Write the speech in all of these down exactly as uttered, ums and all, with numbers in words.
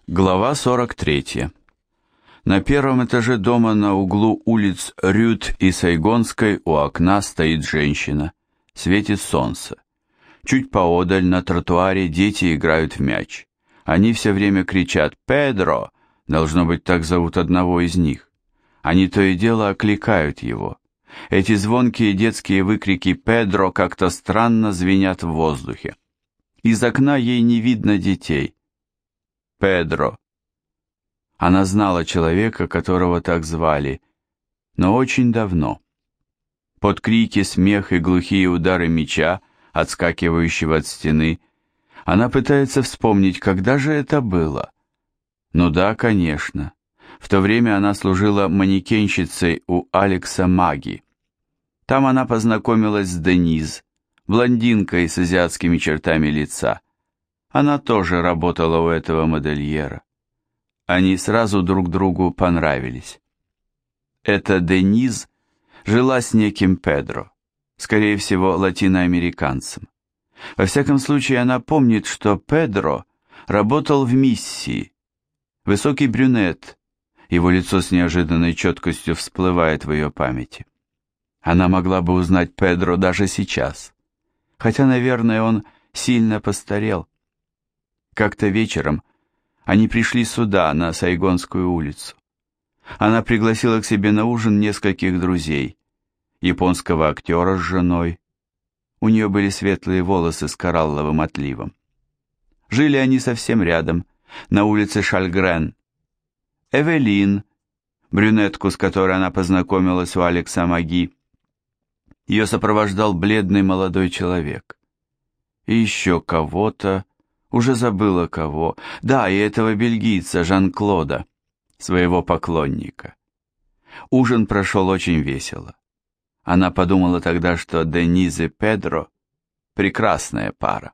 Глава сорок третья. На первом этаже дома на углу улиц Рюд и Сайгонской у окна стоит женщина. Светит солнце. Чуть поодаль на тротуаре дети играют в мяч. Они все время кричат «Педро!», должно быть, так зовут одного из них. Они то и дело окликают его. Эти звонкие детские выкрики «Педро» как-то странно звенят в воздухе. Из окна ей не видно детей. Педро. Она знала человека, которого так звали, но очень давно. Под крики, смех и глухие удары мяча, отскакивающего от стены, она пытается вспомнить, когда же это было. Ну да, конечно. В то время она служила манекенщицей у Алекса Маги. Там она познакомилась с Дениз, блондинкой с азиатскими чертами лица. Она тоже работала у этого модельера. Они сразу друг другу понравились. Эта Дениз жила с неким Педро, скорее всего, латиноамериканцем. Во всяком случае, она помнит, что Педро работал в миссии. Высокий брюнет, его лицо с неожиданной четкостью всплывает в ее памяти. Она могла бы узнать Педро даже сейчас, хотя, наверное, он сильно постарел. Как-то вечером они пришли сюда, на Сайгонскую улицу. Она пригласила к себе на ужин нескольких друзей, японского актера с женой. У нее были светлые волосы с коралловым отливом. Жили они совсем рядом, на улице Шальгрен. Эвелин, брюнетку, с которой она познакомилась у Алекса Маги. Ее сопровождал бледный молодой человек. И еще кого-то, уже забыла кого, да, и этого бельгийца Жан-Клода, своего поклонника. Ужин прошел очень весело. Она подумала тогда, что Дениз и Педро – прекрасная пара.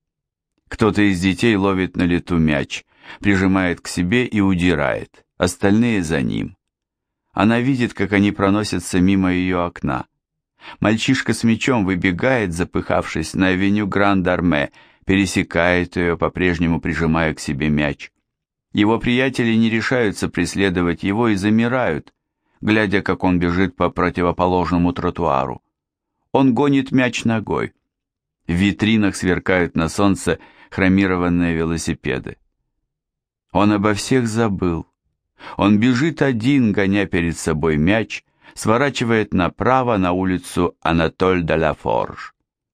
Кто-то из детей ловит на лету мяч, прижимает к себе и удирает, остальные за ним. Она видит, как они проносятся мимо ее окна. Мальчишка с мячом выбегает, запыхавшись, на авеню Гранд-Арме, пересекает ее, по-прежнему прижимая к себе мяч. Его приятели не решаются преследовать его и замирают, глядя, как он бежит по противоположному тротуару. Он гонит мяч ногой. В витринах сверкают на солнце хромированные велосипеды. Он обо всех забыл. Он бежит один, гоня перед собой мяч, сворачивает направо на улицу Анатоль-де-ла-Форж.